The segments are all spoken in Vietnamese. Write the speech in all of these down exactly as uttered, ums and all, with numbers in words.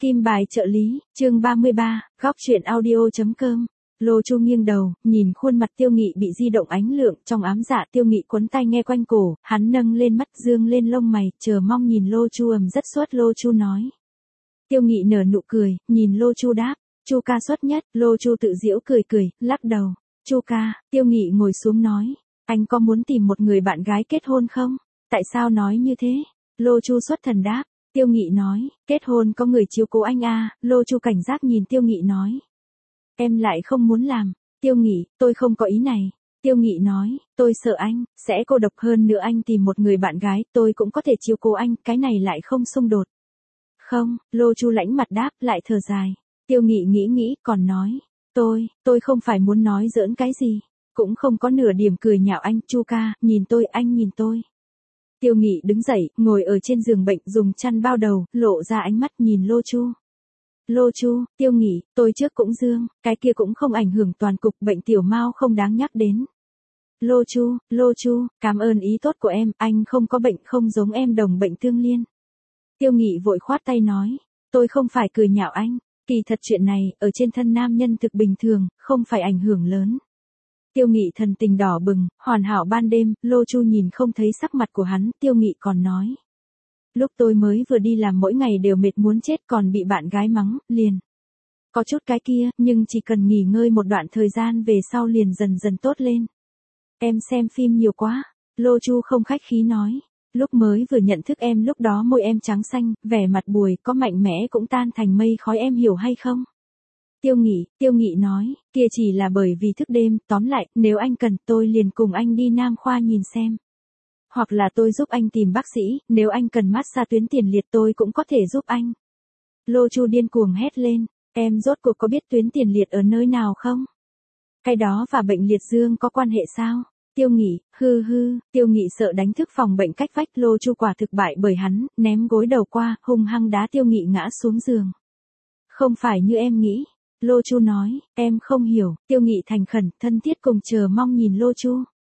Kim bài trợ lý, chương ba mươi ba, góc truyện audio.com. Lô Chu nghiêng đầu, nhìn khuôn mặt Tiêu Nghị bị di động ánh lượng, trong ám dạ Tiêu Nghị quấn tay nghe quanh cổ, hắn nâng lên mắt dương lên lông mày, chờ mong nhìn Lô Chu ầm rất suốt. Lô Chu nói. Tiêu Nghị nở nụ cười, nhìn Lô Chu đáp, Chu ca xuất nhất. Lô Chu tự giễu cười cười, lắc đầu. Chu ca. Tiêu Nghị ngồi xuống nói, anh có muốn tìm một người bạn gái kết hôn không? Tại sao nói như thế? Lô Chu xuất thần đáp. Tiêu Nghị nói, kết hôn có người chiếu cố anh à. Lô Chu cảnh giác nhìn Tiêu Nghị nói. Em lại không muốn làm. Tiêu Nghị, tôi không có ý này. Tiêu Nghị nói, tôi sợ anh sẽ cô độc, hơn nữa anh tìm một người bạn gái, tôi cũng có thể chiếu cố anh, cái này lại không xung đột. Không. Lô Chu lãnh mặt đáp, lại thở dài. Tiêu Nghị nghĩ nghĩ, còn nói, tôi, tôi không phải muốn nói giỡn cái gì, cũng không có nửa điểm cười nhạo anh. Chu ca, nhìn tôi, anh nhìn tôi. Tiêu Nghị đứng dậy, ngồi ở trên giường bệnh, dùng chăn bao đầu, lộ ra ánh mắt nhìn Lô Chu. Lô Chu, Tiêu Nghị, tôi trước cũng dương, cái kia cũng không ảnh hưởng toàn cục, bệnh tiểu mao không đáng nhắc đến. Lô Chu, Lô Chu, cảm ơn ý tốt của em, anh không có bệnh, không giống em đồng bệnh tương liên. Tiêu Nghị vội khoát tay nói, tôi không phải cười nhạo anh, kỳ thật chuyện này, ở trên thân nam nhân thực bình thường, không phải ảnh hưởng lớn. Tiêu Nghị thần tình đỏ bừng, hoàn hảo ban đêm, Lô Chu nhìn không thấy sắc mặt của hắn, Tiêu Nghị còn nói. Lúc tôi mới vừa đi làm mỗi ngày đều mệt muốn chết, còn bị bạn gái mắng, liền. Có chút cái kia, nhưng chỉ cần nghỉ ngơi một đoạn thời gian về sau liền dần dần tốt lên. Em xem phim nhiều quá. Lô Chu không khách khí nói. Lúc mới vừa nhận thức em lúc đó môi em trắng xanh, vẻ mặt buồn, có mạnh mẽ cũng tan thành mây khói, em hiểu hay không? Tiêu Nghị, Tiêu Nghị nói, kia chỉ là bởi vì thức đêm, tóm lại, nếu anh cần tôi liền cùng anh đi Nam Khoa nhìn xem. Hoặc là tôi giúp anh tìm bác sĩ, nếu anh cần massage tuyến tiền liệt tôi cũng có thể giúp anh. Lô Chu điên cuồng hét lên, em rốt cuộc có biết tuyến tiền liệt ở nơi nào không? Cái đó và bệnh liệt dương có quan hệ sao? Tiêu Nghị, hư hư. Tiêu Nghị sợ đánh thức phòng bệnh cách vách. Lô Chu quả thực bại bởi hắn, ném gối đầu qua, hung hăng đá Tiêu Nghị ngã xuống giường. Không phải như em nghĩ. Lô Chu nói, em không hiểu. Tiêu Nghị thành khẩn, thân thiết cùng chờ mong nhìn Lô Chu.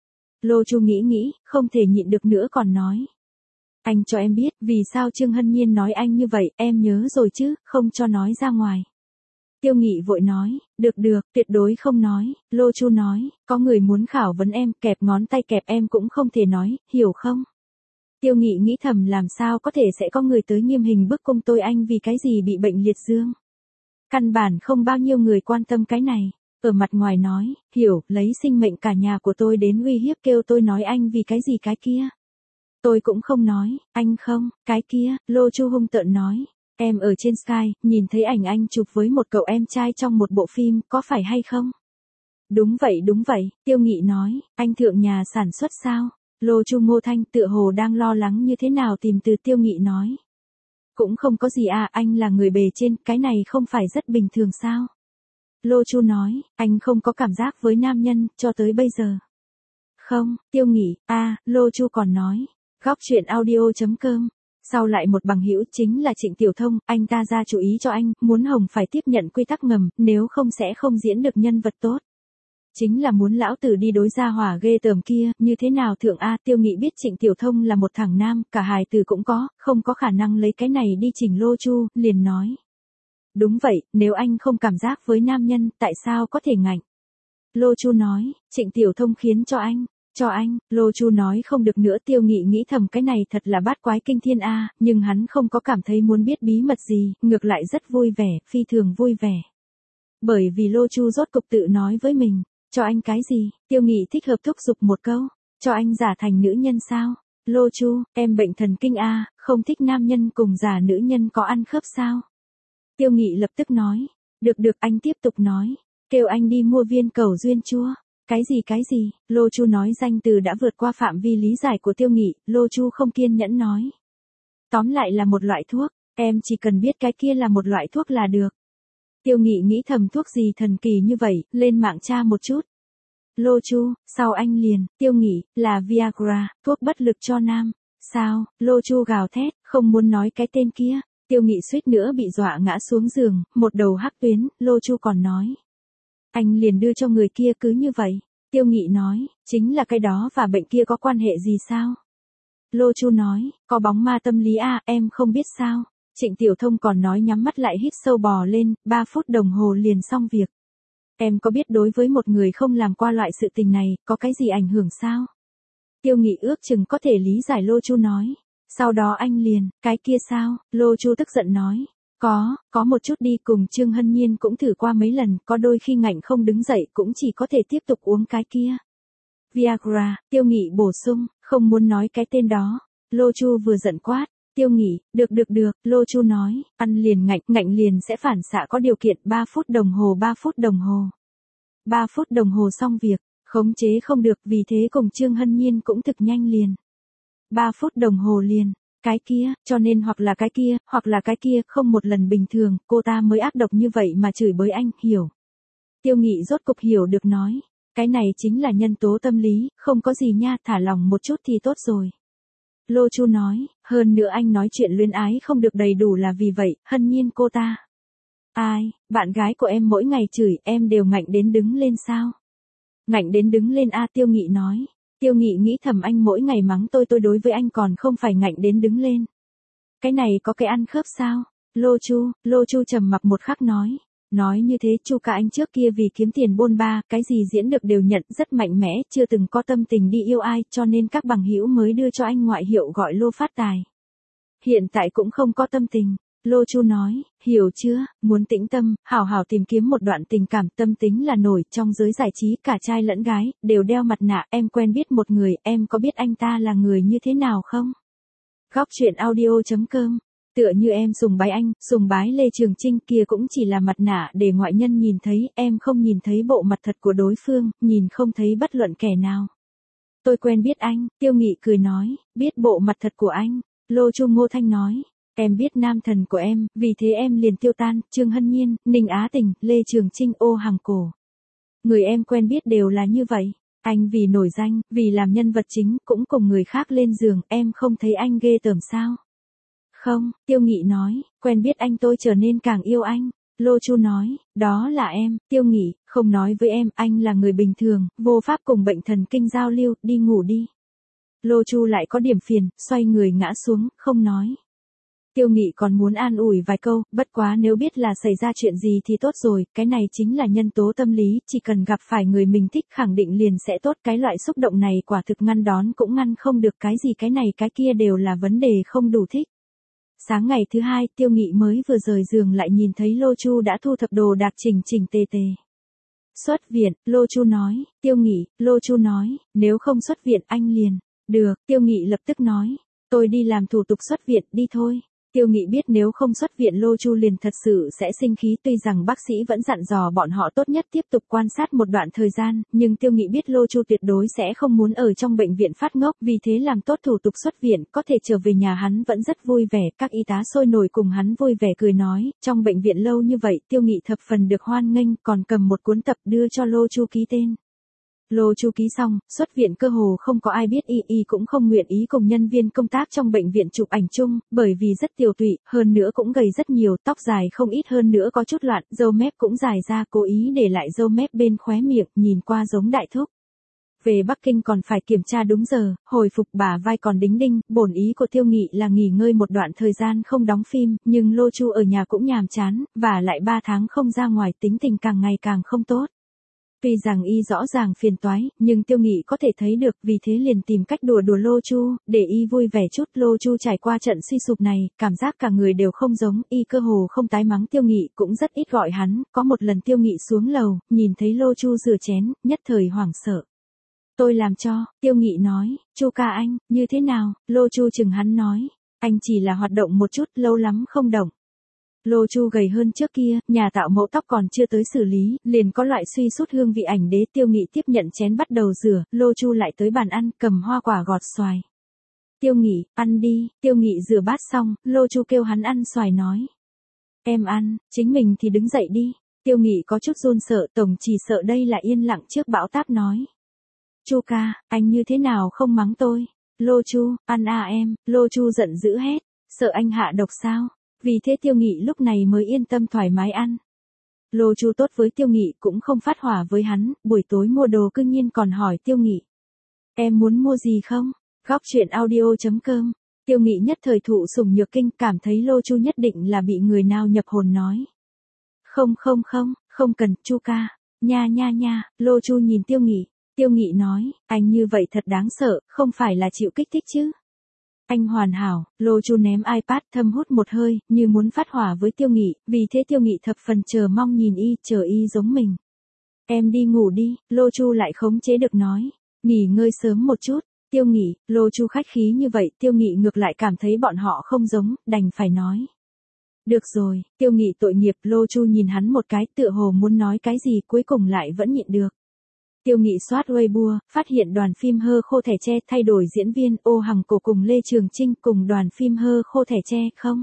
Lô Chu nghĩ nghĩ, không thể nhịn được nữa còn nói. Anh cho em biết, vì sao Trương Hân Nhiên nói anh như vậy, em nhớ rồi chứ, không cho nói ra ngoài. Tiêu Nghị vội nói, được được, tuyệt đối không nói. Lô Chu nói, có người muốn khảo vấn em, kẹp ngón tay kẹp em cũng không thể nói, hiểu không? Tiêu Nghị nghĩ thầm, làm sao có thể sẽ có người tới nghiêm hình bức cung tôi anh vì cái gì bị bệnh liệt dương. Căn bản không bao nhiêu người quan tâm cái này. Ở mặt ngoài nói, hiểu, lấy sinh mệnh cả nhà của tôi đến uy hiếp, kêu tôi nói anh vì cái gì cái kia. Tôi cũng không nói, anh không, cái kia. Lô Chu hung tợn nói, em ở trên Sky, nhìn thấy ảnh anh chụp với một cậu em trai trong một bộ phim, có phải hay không? Đúng vậy đúng vậy. Tiêu Nghị nói, anh thượng nhà sản xuất sao? Lô Chu ngô thanh tựa hồ đang lo lắng như thế nào tìm từ. Tiêu Nghị nói, cũng không có gì à, anh là người bề trên, cái này không phải rất bình thường sao? Lô Chu nói, anh không có cảm giác với nam nhân, cho tới bây giờ. Không. Tiêu Nghị, a à, Lô Chu còn nói, góc truyện audio.com. Sau lại một bằng hữu chính là Trịnh Tiểu Thông, anh ta ra chủ ý cho anh, muốn Hồng phải tiếp nhận quy tắc ngầm, nếu không sẽ không diễn được nhân vật tốt. Chính là muốn lão tử đi đối gia hỏa ghê tởm kia, như thế nào thượng A. Tiêu Nghị biết Trịnh Tiểu Thông là một thằng nam, cả hài từ cũng có, không có khả năng lấy cái này đi chỉnh Lô Chu, liền nói. Đúng vậy, nếu anh không cảm giác với nam nhân, tại sao có thể ngạnh? Lô Chu nói, Trịnh Tiểu Thông khiến cho anh, cho anh. Lô Chu nói không được nữa. Tiêu Nghị nghĩ thầm cái này thật là bát quái kinh thiên a, nhưng hắn không có cảm thấy muốn biết bí mật gì, ngược lại rất vui vẻ, phi thường vui vẻ. Bởi vì Lô Chu rốt cục tự nói với mình, cho anh cái gì? Tiêu Nghị thích hợp thúc giục một câu, cho anh giả thành nữ nhân sao? Lô Chu, em bệnh thần kinh a, không thích nam nhân cùng giả nữ nhân có ăn khớp sao? Tiêu Nghị lập tức nói, được được, anh tiếp tục nói, kêu anh đi mua viên cầu duyên chua. Cái gì cái gì? Lô Chu nói danh từ đã vượt qua phạm vi lý giải của Tiêu Nghị. Lô Chu không kiên nhẫn nói, tóm lại là một loại thuốc, em chỉ cần biết cái kia là một loại thuốc là được. Tiêu Nghị nghĩ thầm thuốc gì thần kỳ như vậy, lên mạng tra một chút. Lô Chu, sau anh liền. Tiêu Nghị, là Viagra, thuốc bất lực cho nam. Sao? Lô Chu gào thét, không muốn nói cái tên kia. Tiêu Nghị suýt nữa bị dọa ngã xuống giường, một đầu hắc tuyến. Lô Chu còn nói, anh liền đưa cho người kia cứ như vậy. Tiêu Nghị nói, chính là cái đó và bệnh kia có quan hệ gì sao? Lô Chu nói, có bóng ma tâm lý à, em không biết sao? Trịnh Tiểu Thông còn nói nhắm mắt lại hít sâu bò lên, ba phút đồng hồ liền xong việc. Em có biết đối với một người không làm qua loại sự tình này, có cái gì ảnh hưởng sao? Tiêu Nghị ước chừng có thể lý giải Lô Chu nói. Sau đó anh liền, cái kia sao? Lô Chu tức giận nói. Có, có một chút đi, cùng Trương Hân Nhiên cũng thử qua mấy lần, có đôi khi ngạnh không đứng dậy cũng chỉ có thể tiếp tục uống cái kia. Viagra, Tiêu Nghị bổ sung, không muốn nói cái tên đó. Lô Chu vừa giận quát. Tiêu Nghị, được được được, Lô Chu nói, ăn liền ngạnh, ngạnh liền sẽ phản xạ có điều kiện, ba phút đồng hồ ba phút đồng hồ. ba phút đồng hồ xong việc, khống chế không được, vì thế cùng Trương Hân Nhiên cũng thực nhanh liền. ba phút đồng hồ liền, cái kia, cho nên hoặc là cái kia, hoặc là cái kia, không một lần bình thường, cô ta mới ác độc như vậy mà chửi bới anh, hiểu. Tiêu Nghị rốt cục hiểu được nói, cái này chính là nhân tố tâm lý, không có gì nha, thả lòng một chút thì tốt rồi. Lô Chu nói, hơn nữa anh nói chuyện luyến ái không được đầy đủ là vì vậy, Hân Nhiên cô ta. Ai, bạn gái của em mỗi ngày chửi em đều ngạnh đến đứng lên sao? Ngạnh đến đứng lên a Tiêu Nghị nói. Tiêu Nghị nghĩ thầm anh mỗi ngày mắng tôi tôi đối với anh còn không phải ngạnh đến đứng lên. Cái này có cái ăn khớp sao? Lô Chu, Lô Chu trầm mặc một khắc nói. Nói như thế Chu ca anh trước kia vì kiếm tiền bôn ba, cái gì diễn được đều nhận rất mạnh mẽ, chưa từng có tâm tình đi yêu ai, cho nên các bằng hữu mới đưa cho anh ngoại hiệu gọi Lô phát tài. Hiện tại cũng không có tâm tình. Lô Chu nói, hiểu chưa, muốn tĩnh tâm, hảo hảo tìm kiếm một đoạn tình cảm, tâm tính là nổi, trong giới giải trí cả trai lẫn gái, đều đeo mặt nạ, em quen biết một người, em có biết anh ta là người như thế nào không? Góc truyện audio chấm com. Tựa như em sùng bái anh, sùng bái Lê Trường Chinh kia cũng chỉ là mặt nạ để ngoại nhân nhìn thấy, em không nhìn thấy bộ mặt thật của đối phương, nhìn không thấy bất luận kẻ nào. Tôi quen biết anh, Tiêu Nghị cười nói, biết bộ mặt thật của anh. Lô Chu Ngô Thanh nói, em biết nam thần của em, vì thế em liền tiêu tan, Trương Hân Nhiên, Ninh Á Tình, Lê Trường Chinh, Ô Hàng Cổ. Người em quen biết đều là như vậy. Anh vì nổi danh, vì làm nhân vật chính, cũng cùng người khác lên giường, em không thấy anh ghê tởm sao? Không, Tiêu Nghị nói, quen biết anh tôi trở nên càng yêu anh. Lô Chu nói, đó là em, Tiêu Nghị, không nói với em, anh là người bình thường, vô pháp cùng bệnh thần kinh giao lưu, đi ngủ đi. Lô Chu lại có điểm phiền, xoay người ngã xuống, không nói. Tiêu Nghị còn muốn an ủi vài câu, bất quá nếu biết là xảy ra chuyện gì thì tốt rồi, cái này chính là nhân tố tâm lý, chỉ cần gặp phải người mình thích khẳng định liền sẽ tốt, cái loại xúc động này quả thực ngăn đón cũng ngăn không được, cái gì cái này cái kia đều là vấn đề không đủ thích. Sáng ngày thứ hai, Tiêu Nghị mới vừa rời giường lại nhìn thấy Lô Chu đã thu thập đồ đạc chỉnh chỉnh tề tề. Xuất viện, Lô Chu nói, Tiêu Nghị, Lô Chu nói, nếu không xuất viện anh liền. Được, Tiêu Nghị lập tức nói, tôi đi làm thủ tục xuất viện, đi thôi. Tiêu Nghị biết nếu không xuất viện Lô Chu liền thật sự sẽ sinh khí, tuy rằng bác sĩ vẫn dặn dò bọn họ tốt nhất tiếp tục quan sát một đoạn thời gian, nhưng Tiêu Nghị biết Lô Chu tuyệt đối sẽ không muốn ở trong bệnh viện phát ngốc, vì thế làm tốt thủ tục xuất viện, có thể trở về nhà hắn vẫn rất vui vẻ, các y tá sôi nổi cùng hắn vui vẻ cười nói, trong bệnh viện lâu như vậy, Tiêu Nghị thập phần được hoan nghênh, còn cầm một cuốn tập đưa cho Lô Chu ký tên. Lô Chu ký xong, xuất viện cơ hồ không có ai biết, y y cũng không nguyện ý cùng nhân viên công tác trong bệnh viện chụp ảnh chung, bởi vì rất tiều tụy, hơn nữa cũng gầy rất nhiều, tóc dài không ít, hơn nữa có chút loạn, râu mép cũng dài ra, cố ý để lại râu mép bên khóe miệng, nhìn qua giống đại thúc. Về Bắc Kinh còn phải kiểm tra đúng giờ, hồi phục bả vai còn đính đinh, bổn ý của Tiêu Nghị là nghỉ ngơi một đoạn thời gian không đóng phim, nhưng Lô Chu ở nhà cũng nhàm chán, và lại ba tháng không ra ngoài, tính tình càng ngày càng không tốt. Tuy rằng y rõ ràng phiền toái, nhưng Tiêu Nghị có thể thấy được, vì thế liền tìm cách đùa đùa Lô Chu, để y vui vẻ chút. Lô Chu trải qua trận suy sụp này, cảm giác cả người đều không giống, y cơ hồ không tái mắng Tiêu Nghị, cũng rất ít gọi hắn, có một lần Tiêu Nghị xuống lầu, nhìn thấy Lô Chu rửa chén, nhất thời hoảng sợ. Tôi làm cho, Tiêu Nghị nói, Chu ca anh, như thế nào? Lô Chu chừng hắn nói, anh chỉ là hoạt động một chút, lâu lắm không động. Lô Chu gầy hơn trước kia, nhà tạo mẫu tóc còn chưa tới xử lý, liền có loại suy sút hương vị ảnh đế. Tiêu Nghị tiếp nhận chén bắt đầu rửa, Lô Chu lại tới bàn ăn, cầm hoa quả gọt xoài. Tiêu Nghị, ăn đi. Tiêu Nghị rửa bát xong, Lô Chu kêu hắn ăn xoài nói. Em ăn, chính mình thì đứng dậy đi. Tiêu Nghị có chút run sợ, tổng chỉ sợ đây là yên lặng trước bão táp nói. Chu ca, anh như thế nào không mắng tôi? Lô Chu, ăn à em. Lô Chu giận dữ hét, sợ anh hạ độc sao? Vì thế Tiêu Nghị lúc này mới yên tâm thoải mái ăn. Lô Chu tốt với Tiêu Nghị cũng không phát hỏa với hắn, buổi tối mua đồ cương nhiên còn hỏi Tiêu Nghị. Em muốn mua gì không? Góc truyện audio chấm com Tiêu Nghị nhất thời thụ sủng nhược kinh, cảm thấy Lô Chu nhất định là bị người nào nhập hồn nói. Không không không, không cần, Chu ca. Nha nha nha, Lô Chu nhìn Tiêu Nghị. Tiêu Nghị nói, anh như vậy thật đáng sợ, không phải là chịu kích thích chứ. Anh hoàn hảo. Lô Chu ném iPad, thâm hút một hơi, như muốn phát hỏa với Tiêu Nghị, vì thế Tiêu Nghị thập phần chờ mong nhìn y, chờ y giống mình. Em đi ngủ đi, Lô Chu lại khống chế được nói. Nghỉ ngơi sớm một chút. Tiêu Nghị, Lô Chu khách khí như vậy, Tiêu Nghị ngược lại cảm thấy bọn họ không giống, đành phải nói. Được rồi, Tiêu Nghị tội nghiệp. Lô Chu nhìn hắn một cái, tựa hồ muốn nói cái gì, cuối cùng lại vẫn nhịn được. Tiêu Nghị soát Weibo, phát hiện đoàn phim Hơ Khô Thẻ Tre thay đổi diễn viên, Ô Hằng Cổ cùng Lê Trường Trinh cùng đoàn phim Hơ Khô Thẻ Tre không?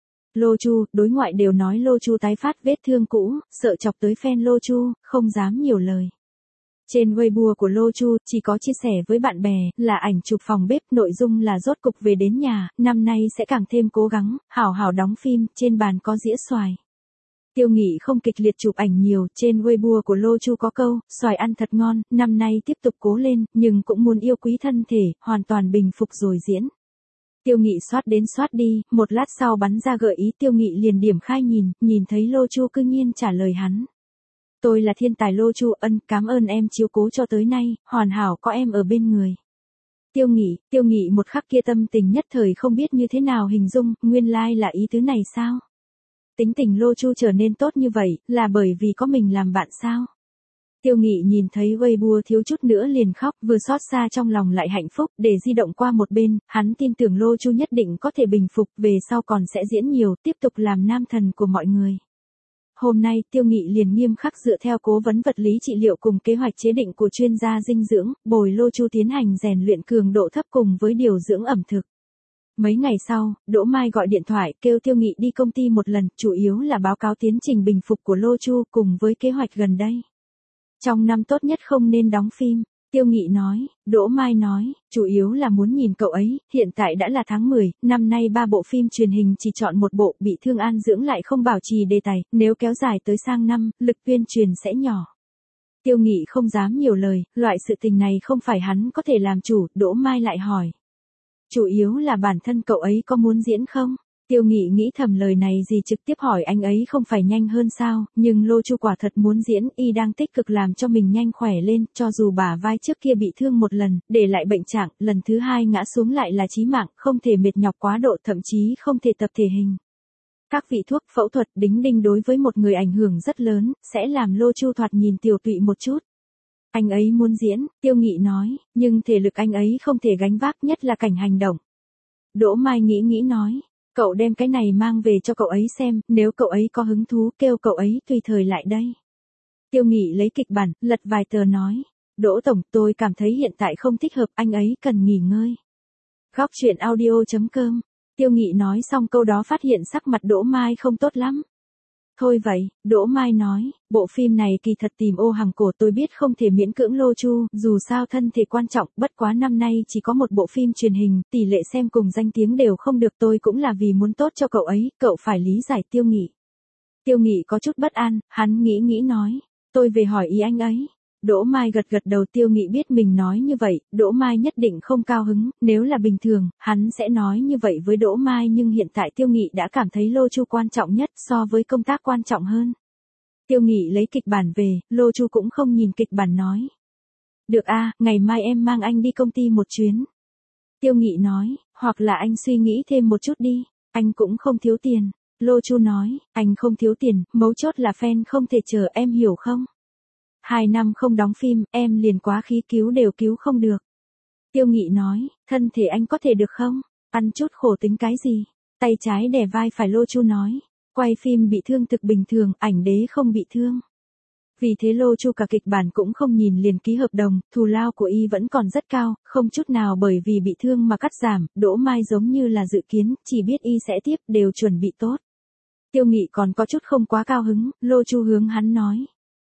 Lô Chu, đối ngoại đều nói Lô Chu tái phát vết thương cũ, sợ chọc tới fan Lô Chu, không dám nhiều lời. Trên Weibo của Lô Chu, chỉ có chia sẻ với bạn bè, là ảnh chụp phòng bếp, nội dung là rốt cục về đến nhà, năm nay sẽ càng thêm cố gắng, hảo hảo đóng phim, trên bàn có dĩa xoài. Tiêu Nghị không kịch liệt chụp ảnh nhiều, trên Weibo của Lô Chu có câu, xoài ăn thật ngon, năm nay tiếp tục cố lên, nhưng cũng muốn yêu quý thân thể, hoàn toàn bình phục rồi diễn. Tiêu Nghị soát đến soát đi, một lát sau bắn ra gợi ý, Tiêu Nghị liền điểm khai nhìn, nhìn thấy Lô Chu cư nhiên trả lời hắn. Tôi là thiên tài Lô Chu, ân, cảm ơn em chiếu cố cho tới nay, hoàn hảo có em ở bên người. Tiêu Nghị, Tiêu Nghị một khắc kia tâm tình nhất thời không biết như thế nào hình dung, nguyên lai like là ý tứ này sao? Tính tình Lô Chu trở nên tốt như vậy, là bởi vì có mình làm bạn sao? Tiêu Nghị nhìn thấy Weibo thiếu chút nữa liền khóc, vừa xót xa trong lòng lại hạnh phúc, để di động qua một bên, hắn tin tưởng Lô Chu nhất định có thể bình phục, về sau còn sẽ diễn nhiều, tiếp tục làm nam thần của mọi người. Hôm nay, Tiêu Nghị liền nghiêm khắc dựa theo cố vấn vật lý trị liệu cùng kế hoạch chế định của chuyên gia dinh dưỡng, bồi Lô Chu tiến hành rèn luyện cường độ thấp cùng với điều dưỡng ẩm thực. Mấy ngày sau, Đỗ Mai gọi điện thoại kêu Tiêu Nghị đi công ty một lần, chủ yếu là báo cáo tiến trình bình phục của Lô Chu cùng với kế hoạch gần đây. Trong năm tốt nhất không nên đóng phim, Tiêu Nghị nói. Đỗ Mai nói, chủ yếu là muốn nhìn cậu ấy, hiện tại đã là tháng mười, năm nay ba bộ phim truyền hình chỉ chọn một bộ, bị thương an dưỡng lại không bảo trì đề tài, nếu kéo dài tới sang năm, lực tuyên truyền sẽ nhỏ. Tiêu Nghị không dám nhiều lời, loại sự tình này không phải hắn có thể làm chủ, Đỗ Mai lại hỏi. Chủ yếu là bản thân cậu ấy có muốn diễn không? Tiêu Nghị nghĩ thầm lời này gì trực tiếp hỏi anh ấy không phải nhanh hơn sao, nhưng Lô Chu quả thật muốn diễn, y đang tích cực làm cho mình nhanh khỏe lên, cho dù bả vai trước kia bị thương một lần, để lại bệnh trạng, lần thứ hai ngã xuống lại là chí mạng, không thể mệt nhọc quá độ, thậm chí không thể tập thể hình. Các vị thuốc phẫu thuật đính đinh đối với một người ảnh hưởng rất lớn, sẽ làm Lô Chu thoạt nhìn tiều tụy một chút. Anh ấy muốn diễn, Tiêu Nghị nói, nhưng thể lực anh ấy không thể gánh vác, nhất là cảnh hành động. Đỗ Mai nghĩ nghĩ nói, cậu đem cái này mang về cho cậu ấy xem, nếu cậu ấy có hứng thú kêu cậu ấy tùy thời lại đây. Tiêu Nghị lấy kịch bản, lật vài tờ nói, Đỗ Tổng, tôi cảm thấy hiện tại không thích hợp, anh ấy cần nghỉ ngơi. Góc truyện audio chấm com. Tiêu Nghị nói xong câu đó phát hiện sắc mặt Đỗ Mai không tốt lắm. Thôi vậy, Đỗ Mai nói, bộ phim này kỳ thật tìm Ô Hằng Cổ, tôi biết không thể miễn cưỡng Lô Chu, dù sao thân thể quan trọng, bất quá năm nay chỉ có một bộ phim truyền hình, tỷ lệ xem cùng danh tiếng đều không được, tôi cũng là vì muốn tốt cho cậu ấy, cậu phải lý giải. Tiêu Nghị. Tiêu Nghị có chút bất an, hắn nghĩ nghĩ nói, tôi về hỏi ý anh ấy. Đỗ Mai gật gật đầu. Tiêu Nghị biết mình nói như vậy, Đỗ Mai nhất định không cao hứng, nếu là bình thường, hắn sẽ nói như vậy với Đỗ Mai, nhưng hiện tại Tiêu Nghị đã cảm thấy Lô Chu quan trọng nhất, so với công tác quan trọng hơn. Tiêu Nghị lấy kịch bản về, Lô Chu cũng không nhìn kịch bản nói. Được a, ngày mai em mang anh đi công ty một chuyến. Tiêu Nghị nói, hoặc là anh suy nghĩ thêm một chút đi, anh cũng không thiếu tiền. Lô Chu nói, anh không thiếu tiền, mấu chốt là fan không thể chờ, em hiểu không? Hai năm không đóng phim, em liền quá khí cứu đều cứu không được. Tiêu Nghị nói, thân thể anh có thể được không? Ăn chút khổ tính cái gì? Tay trái đè vai phải. Lô Chu nói, quay phim bị thương thực bình thường, ảnh đế không bị thương. Vì thế Lô Chu cả kịch bản cũng không nhìn liền ký hợp đồng, thù lao của y vẫn còn rất cao, không chút nào bởi vì bị thương mà cắt giảm. Đỗ Mai giống như là dự kiến, chỉ biết y sẽ tiếp, đều chuẩn bị tốt. Tiêu Nghị còn có chút không quá cao hứng, Lô Chu hướng hắn nói.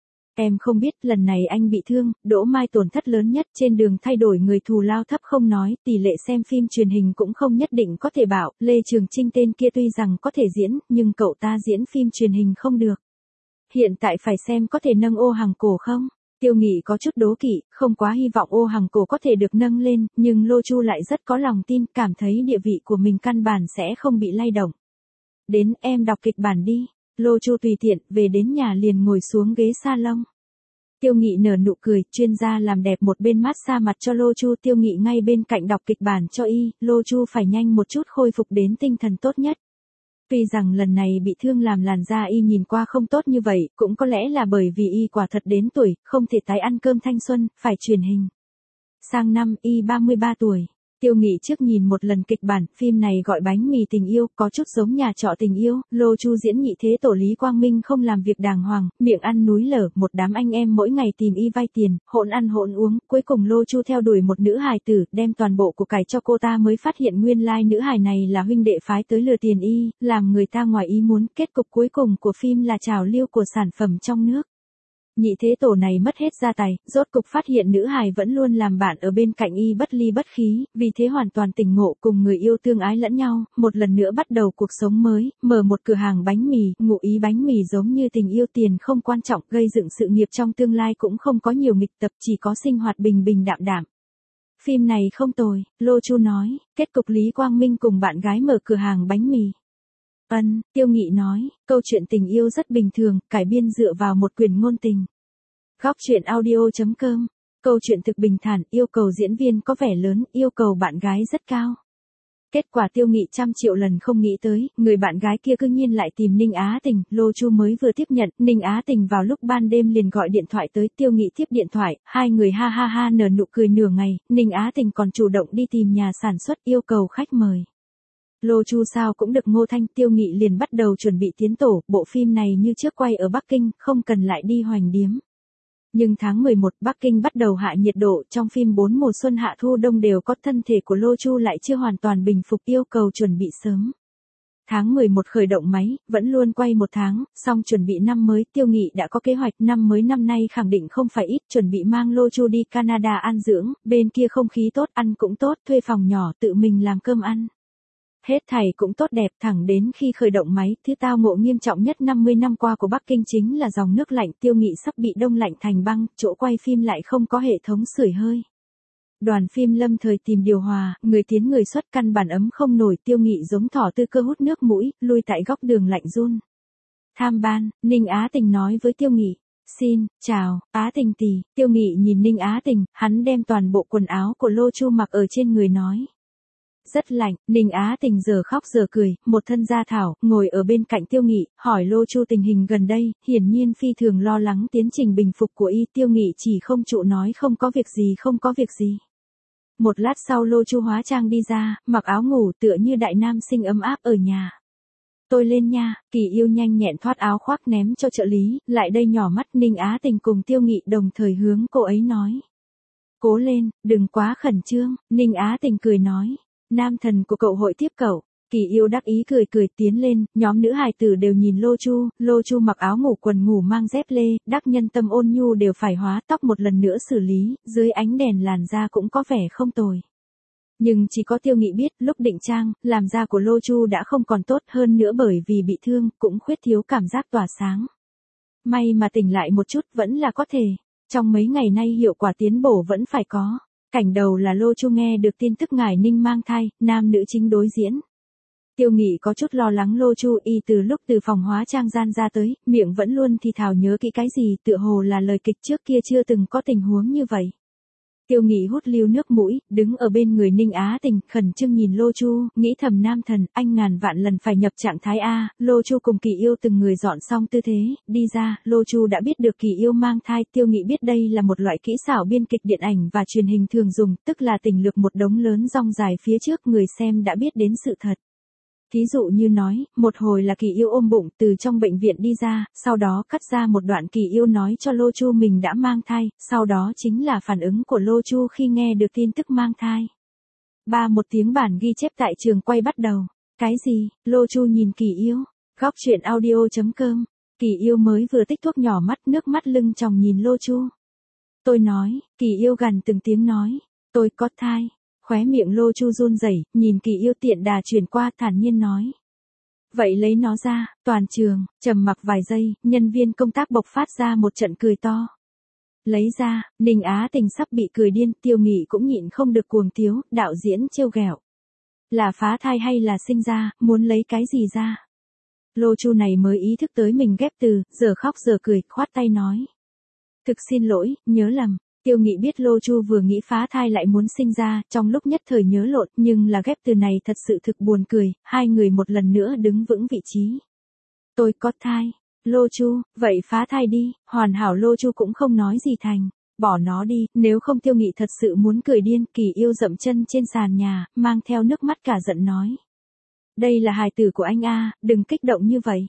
Em không biết, lần này anh bị thương, Đỗ Mai tổn thất lớn nhất, trên đường thay đổi người thù lao thấp không nói, tỷ lệ xem phim truyền hình cũng không nhất định có thể bảo, Lê Trường Trinh tên kia tuy rằng có thể diễn, nhưng cậu ta diễn phim truyền hình không được. Hiện tại phải xem có thể nâng Ô Hằng Cổ không? Tiêu Nghị có chút đố kỵ, không quá hy vọng Ô Hằng Cổ có thể được nâng lên, nhưng Lô Chu lại rất có lòng tin, cảm thấy địa vị của mình căn bản sẽ không bị lay động. Đến, em đọc kịch bản đi. Lô Chu tùy tiện, về đến nhà liền ngồi xuống ghế salon. Tiêu Nghị nở nụ cười, chuyên gia làm đẹp một bên massage mặt cho Lô Chu, Tiêu Nghị ngay bên cạnh đọc kịch bản cho y, Lô Chu phải nhanh một chút khôi phục đến tinh thần tốt nhất. Tuy rằng lần này bị thương làm làn da y nhìn qua không tốt như vậy, cũng có lẽ là bởi vì y quả thật đến tuổi, không thể tái ăn cơm thanh xuân, phải truyền hình. Sang năm y ba mươi ba tuổi. Tiêu Nghị trước nhìn một lần kịch bản, phim này gọi Bánh mì tình yêu, có chút giống Nhà trọ tình yêu, Lô Chu diễn nhị thế tổ Lý Quang Minh không làm việc đàng hoàng, miệng ăn núi lở, một đám anh em mỗi ngày tìm y vay tiền, hỗn ăn hỗn uống, cuối cùng Lô Chu theo đuổi một nữ hài tử, đem toàn bộ của cải cho cô ta mới phát hiện nguyên lai nữ hài này là huynh đệ phái tới lừa tiền y, làm người ta ngoài ý muốn, kết cục cuối cùng của phim là trào lưu của sản phẩm trong nước. Nhị thế tổ này mất hết gia tài, rốt cục phát hiện nữ hài vẫn luôn làm bạn ở bên cạnh y bất ly bất khí, vì thế hoàn toàn tỉnh ngộ cùng người yêu tương ái lẫn nhau, một lần nữa bắt đầu cuộc sống mới, mở một cửa hàng bánh mì, ngụ ý bánh mì giống như tình yêu tiền không quan trọng, gây dựng sự nghiệp trong tương lai cũng không có nhiều nghịch tập, chỉ có sinh hoạt bình bình đạm đạm. Phim này không tồi, Lô Chu nói, kết cục Lý Quang Minh cùng bạn gái mở cửa hàng bánh mì. Ân, Tiêu Nghị nói, câu chuyện tình yêu rất bình thường, cải biên dựa vào một quyển ngôn tình. Góc truyện audio chấm com, câu chuyện thực bình thản, yêu cầu diễn viên có vẻ lớn, yêu cầu bạn gái rất cao. Kết quả Tiêu Nghị trăm triệu lần không nghĩ tới, người bạn gái kia cư nhiên lại tìm Ninh Á Tình, Lô Chu mới vừa tiếp nhận, Ninh Á Tình vào lúc ban đêm liền gọi điện thoại tới, Tiêu Nghị tiếp điện thoại, hai người ha ha ha nở nụ cười nửa ngày, Ninh Á Tình còn chủ động đi tìm nhà sản xuất yêu cầu khách mời. Lô Chu sao cũng được Ngô Thanh, Tiêu Nghị liền bắt đầu chuẩn bị tiến tổ, bộ phim này như trước quay ở Bắc Kinh, không cần lại đi Hoành Điếm. Nhưng tháng mười một, Bắc Kinh bắt đầu hạ nhiệt độ, trong phim bốn mùa xuân hạ thu đông đều có, thân thể của Lô Chu lại chưa hoàn toàn bình phục, yêu cầu chuẩn bị sớm. Tháng mười một khởi động máy, vẫn luôn quay một tháng, xong chuẩn bị năm mới, Tiêu Nghị đã có kế hoạch năm mới năm nay khẳng định không phải ít, chuẩn bị mang Lô Chu đi Canada an dưỡng, bên kia không khí tốt, ăn cũng tốt, thuê phòng nhỏ, tự mình làm cơm ăn. Hết thảy cũng tốt đẹp, thẳng đến khi khởi động máy, thứ tao ngộ nghiêm trọng nhất năm mươi năm qua của Bắc Kinh chính là dòng nước lạnh, Tiêu Nghị sắp bị đông lạnh thành băng, chỗ quay phim lại không có hệ thống sưởi hơi. Đoàn phim lâm thời tìm điều hòa, người tiến người xuất căn bản ấm không nổi, Tiêu Nghị giống thỏ tư cơ hút nước mũi, lui tại góc đường lạnh run. Tham ban, Ninh Á Tình nói với Tiêu Nghị. Xin, chào, Á Tình tỷ, Tiêu Nghị nhìn Ninh Á Tình, hắn đem toàn bộ quần áo của Lô Chu mặc ở trên người nói. Rất lạnh, Ninh Á Tình giờ khóc giờ cười, một thân da thảo, ngồi ở bên cạnh Tiêu Nghị, hỏi Lô Chu tình hình gần đây, hiển nhiên phi thường lo lắng tiến trình bình phục của y, Tiêu Nghị chỉ không trụ nói không có việc gì không có việc gì. Một lát sau Lô Chu hóa trang đi ra, mặc áo ngủ tựa như đại nam sinh ấm áp ở nhà. Tôi lên nha, Kỳ Yêu nhanh nhẹn thoát áo khoác ném cho trợ lý, lại đây nhỏ mắt, Ninh Á Tình cùng Tiêu Nghị đồng thời hướng cô ấy nói. Cố lên, đừng quá khẩn trương, Ninh Á Tình cười nói. Nam thần của cậu hội tiếp cậu. Kỳ Yêu đắc ý cười cười tiến lên, nhóm nữ hài tử đều nhìn Lô Chu, Lô Chu mặc áo ngủ quần ngủ mang dép lê, đắc nhân tâm ôn nhu đều phải hóa tóc một lần nữa xử lý, dưới ánh đèn làn da cũng có vẻ không tồi. Nhưng chỉ có Tiêu Nghị biết, lúc định trang, làm da của Lô Chu đã không còn tốt hơn nữa bởi vì bị thương, cũng khuyết thiếu cảm giác tỏa sáng. May mà tỉnh lại một chút vẫn là có thể, trong mấy ngày nay hiệu quả tiến bổ vẫn phải có. Cảnh đầu là Lô Chu nghe được tin tức ngải Ninh mang thai, nam nữ chính đối diễn. Tiêu Nghị có chút lo lắng Lô Chu, y từ lúc từ phòng hóa trang gian ra tới, miệng vẫn luôn thì thào nhớ kỹ cái gì, tựa hồ là lời kịch trước kia chưa từng có tình huống như vậy. Tiêu Nghị hút liu nước mũi, đứng ở bên người Ninh Á Tình, khẩn trương nhìn Lô Chu, nghĩ thầm nam thần, anh ngàn vạn lần phải nhập trạng thái A. Lô Chu cùng Kỳ Yêu từng người dọn xong tư thế, đi ra, Lô Chu đã biết được Kỳ Yêu mang thai, Tiêu Nghị biết đây là một loại kỹ xảo biên kịch điện ảnh và truyền hình thường dùng, tức là tình lược một đống lớn rong dài phía trước, người xem đã biết đến sự thật. Thí dụ như nói, một hồi là Kỳ Yêu ôm bụng từ trong bệnh viện đi ra, sau đó cắt ra một đoạn Kỳ Yêu nói cho Lô Chu mình đã mang thai, sau đó chính là phản ứng của Lô Chu khi nghe được tin tức mang thai. Ba một tiếng bản ghi chép tại trường quay bắt đầu. Cái gì? Lô Chu nhìn Kỳ Yêu. Góc truyện audio chấm com. Kỳ Yêu mới vừa tích thuốc nhỏ mắt, nước mắt lưng tròng nhìn Lô Chu. Tôi nói, Kỳ Yêu gằn từng tiếng nói, tôi có thai. Khóe miệng Lô Chu run rẩy, nhìn Kỳ Yêu tiện đà chuyển qua, thản nhiên nói. Vậy lấy nó ra. Toàn trường trầm mặc vài giây, nhân viên công tác bộc phát ra một trận cười to. Lấy ra, Ninh Á Tình sắp bị cười điên, Tiêu Nghị cũng nhịn không được cuồng tiếu, đạo diễn trêu ghẹo. Là phá thai hay là sinh ra, muốn lấy cái gì ra? Lô Chu này mới ý thức tới mình ghép từ, giờ khóc giờ cười, khoát tay nói. Thực xin lỗi, nhớ lầm. Tiêu Nghị biết Lô Chu vừa nghĩ phá thai lại muốn sinh ra, trong lúc nhất thời nhớ lộn, nhưng là ghép từ này thật sự thực buồn cười, hai người một lần nữa đứng vững vị trí. Tôi có thai. Lô Chu, vậy phá thai đi, hoàn hảo. Lô Chu cũng không nói gì thành. Bỏ nó đi, nếu không. Tiêu Nghị thật sự muốn cười điên. Kỳ Yêu dậm chân trên sàn nhà, mang theo nước mắt cả giận nói. Đây là hài tử của anh a, đừng kích động như vậy.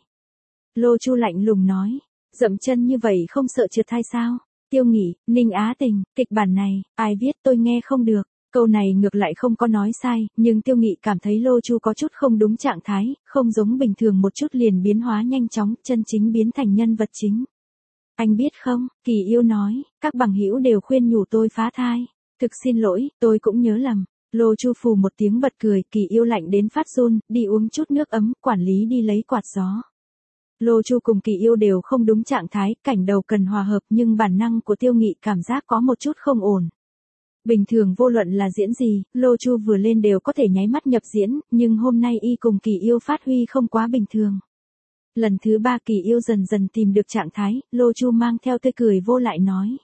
Lô Chu lạnh lùng nói. Dậm chân như vậy không sợ trượt thai sao? Tiêu Nghị, Ninh Á Tình, kịch bản này, ai viết tôi nghe không được. Câu này ngược lại không có nói sai, nhưng Tiêu Nghị cảm thấy Lô Chu có chút không đúng trạng thái, không giống bình thường một chút liền biến hóa nhanh chóng, chân chính biến thành nhân vật chính. Anh biết không, Kỳ Yêu nói, các bằng hữu đều khuyên nhủ tôi phá thai. Thực xin lỗi, tôi cũng nhớ lầm. Lô Chu phù một tiếng bật cười, Kỳ Yêu lạnh đến phát run, đi uống chút nước ấm, quản lý đi lấy quạt gió. Lô Chu cùng Kỳ Yêu đều không đúng trạng thái, cảnh đầu cần hòa hợp nhưng bản năng của Tiêu Nghị cảm giác có một chút không ổn. Bình thường vô luận là diễn gì, Lô Chu vừa lên đều có thể nháy mắt nhập diễn, nhưng hôm nay y cùng Kỳ Yêu phát huy không quá bình thường. Lần thứ ba Kỳ Yêu dần dần tìm được trạng thái, Lô Chu mang theo tươi cười vô lại nói.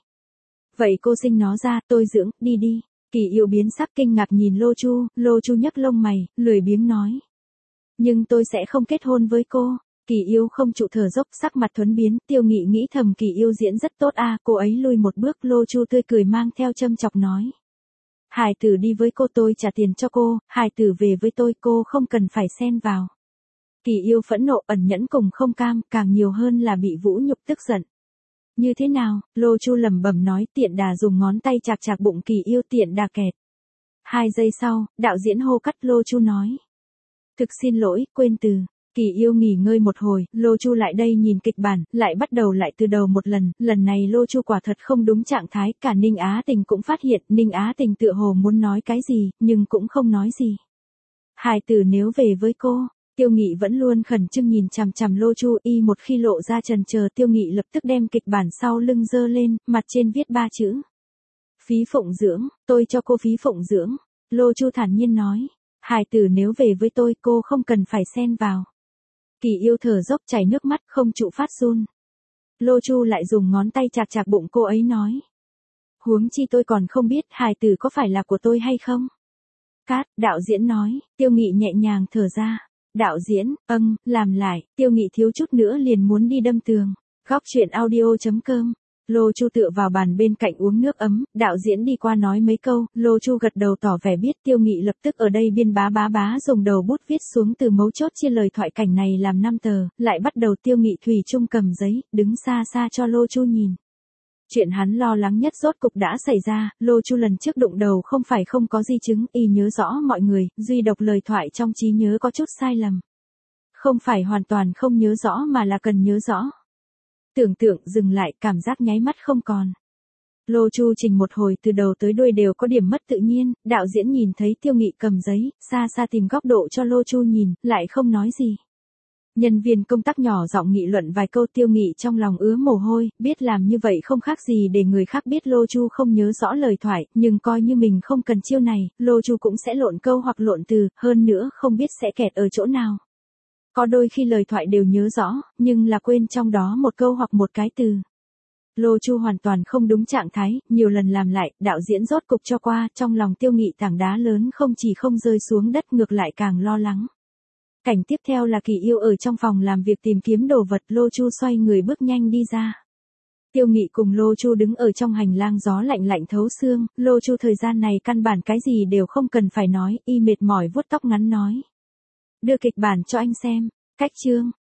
Vậy cô sinh nó ra, tôi dưỡng, đi đi. Kỳ Yêu biến sắc kinh ngạc nhìn Lô Chu, Lô Chu nhấc lông mày, lười biếng nói. Nhưng tôi sẽ không kết hôn với cô. Kỳ Yêu không trụ thở dốc, sắc mặt thuấn biến, Tiêu Nghị nghĩ thầm Kỳ Yêu diễn rất tốt a, cô ấy lui một bước. Lô Chu tươi cười mang theo châm chọc nói. Hài tử đi với cô, tôi trả tiền cho cô, hài tử về với tôi, cô không cần phải xen vào. Kỳ Yêu phẫn nộ, ẩn nhẫn cùng không cam, càng nhiều hơn là bị vũ nhục tức giận. Như thế nào? Lô Chu lẩm bẩm nói, Tiện Đà dùng ngón tay chạc chạc bụng Kỳ Yêu, Tiện Đà kẹt. Hai giây sau, đạo diễn hô cắt. Lô Chu nói. Thực xin lỗi, quên từ. Kỳ Yêu nghỉ ngơi một hồi, Lô Chu lại đây nhìn kịch bản, lại bắt đầu lại từ đầu một lần, lần này Lô Chu quả thật không đúng trạng thái, cả Ninh Á Tình cũng phát hiện, Ninh Á Tình tựa hồ muốn nói cái gì, nhưng cũng không nói gì. Hài tử nếu về với cô, Tiêu Nghị vẫn luôn khẩn trương nhìn chằm chằm Lô Chu, y một khi lộ ra chần chờ, Tiêu Nghị lập tức đem kịch bản sau lưng giơ lên, mặt trên viết ba chữ. Phí phụng dưỡng, tôi cho cô phí phụng dưỡng. Lô Chu thản nhiên nói, hài tử nếu về với tôi, cô không cần phải xen vào. Kỳ Yêu thở dốc chảy nước mắt, không trụ phát run. Lô Chu lại dùng ngón tay chạc chạc bụng cô ấy nói. Huống chi tôi còn không biết hài tử có phải là của tôi hay không. Cát, đạo diễn nói. Tiêu Nghị nhẹ nhàng thở ra. Đạo diễn, âng, làm lại. Tiêu Nghị thiếu chút nữa liền muốn đi đâm tường. Góc truyện audio chấm com. Lô Chu tựa vào bàn bên cạnh uống nước ấm, đạo diễn đi qua nói mấy câu, Lô Chu gật đầu tỏ vẻ biết. Tiêu Nghị lập tức ở đây biên bá bá bá dùng đầu bút viết xuống từ mấu chốt chia lời thoại cảnh này làm năm tờ, lại bắt đầu Tiêu Nghị thủy chung cầm giấy, đứng xa xa cho Lô Chu nhìn. Chuyện hắn lo lắng nhất rốt cục đã xảy ra, Lô Chu lần trước đụng đầu không phải không có di chứng, y nhớ rõ mọi người, duy độc lời thoại trong trí nhớ có chút sai lầm. Không phải hoàn toàn không nhớ rõ mà là cần nhớ rõ. Tưởng tượng dừng lại, cảm giác nháy mắt không còn. Lô Chu trình một hồi từ đầu tới đuôi đều có điểm mất tự nhiên, đạo diễn nhìn thấy Tiêu Nghị cầm giấy, xa xa tìm góc độ cho Lô Chu nhìn, lại không nói gì. Nhân viên công tác nhỏ giọng nghị luận vài câu, Tiêu Nghị trong lòng ứa mồ hôi, biết làm như vậy không khác gì để người khác biết Lô Chu không nhớ rõ lời thoại, nhưng coi như mình không cần chiêu này, Lô Chu cũng sẽ lộn câu hoặc lộn từ, hơn nữa không biết sẽ kẹt ở chỗ nào. Có đôi khi lời thoại đều nhớ rõ, nhưng là quên trong đó một câu hoặc một cái từ. Lô Chu hoàn toàn không đúng trạng thái, nhiều lần làm lại, đạo diễn rốt cục cho qua, trong lòng Tiêu Nghị tảng đá lớn không chỉ không rơi xuống đất ngược lại càng lo lắng. Cảnh tiếp theo là Kỳ Yêu ở trong phòng làm việc tìm kiếm đồ vật, Lô Chu xoay người bước nhanh đi ra. Tiêu Nghị cùng Lô Chu đứng ở trong hành lang gió lạnh lạnh thấu xương, Lô Chu thời gian này căn bản cái gì đều không cần phải nói, y mệt mỏi vuốt tóc ngắn nói. Đưa kịch bản cho anh xem, cách chương,